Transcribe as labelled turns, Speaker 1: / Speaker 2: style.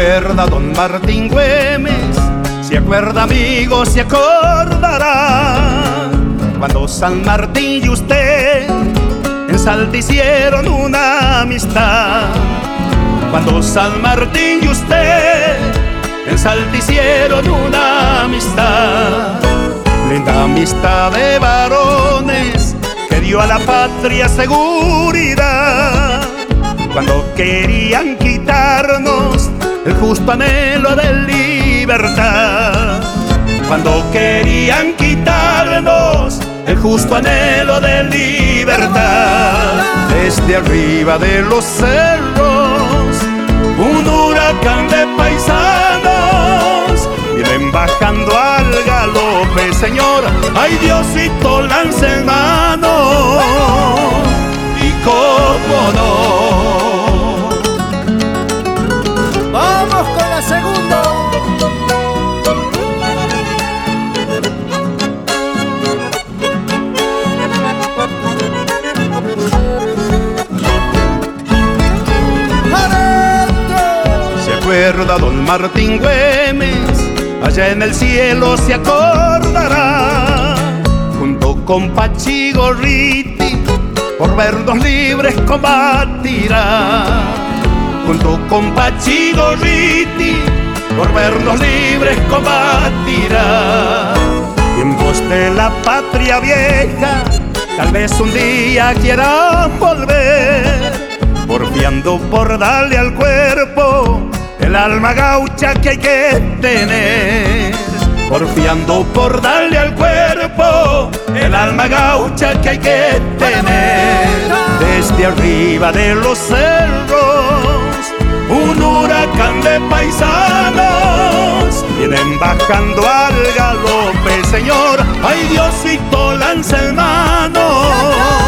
Speaker 1: acuerda don Martín Güemes, se acuerda amigo, se acordará cuando San Martín y usted en Salta hicieron una amistad. Cuando San Martín y usted en Salta hicieron una amistad. Linda amistad de varones que dio a la patria seguridad. Cuando querían quitarnos el justo anhelo de libertad. Cuando querían quitarnos el justo anhelo de libertad. Desde arriba de los cerros un huracán de paisanos vienen bajando al galope, señor. Ay, Diosito, lance en mano. Y cómo no.
Speaker 2: Vamos con la segunda.
Speaker 1: Se acuerda don Martín Güemes, allá en el cielo se acordará, junto con Pachi Gorriti, por vernos libres combatirá. Junto con Pachi Gorriti, por vernos libres combatirá. Y en pos de la patria vieja, tal vez un día quieran volver, porfiando por darle al cuerpo el alma gaucha que hay que tener. Porfiando por darle al cuerpo el alma gaucha que hay que tener. Desde arriba de los cerros un huracán de paisanos vienen bajando al galope, señor. Ay, Diosito, lanza en mano.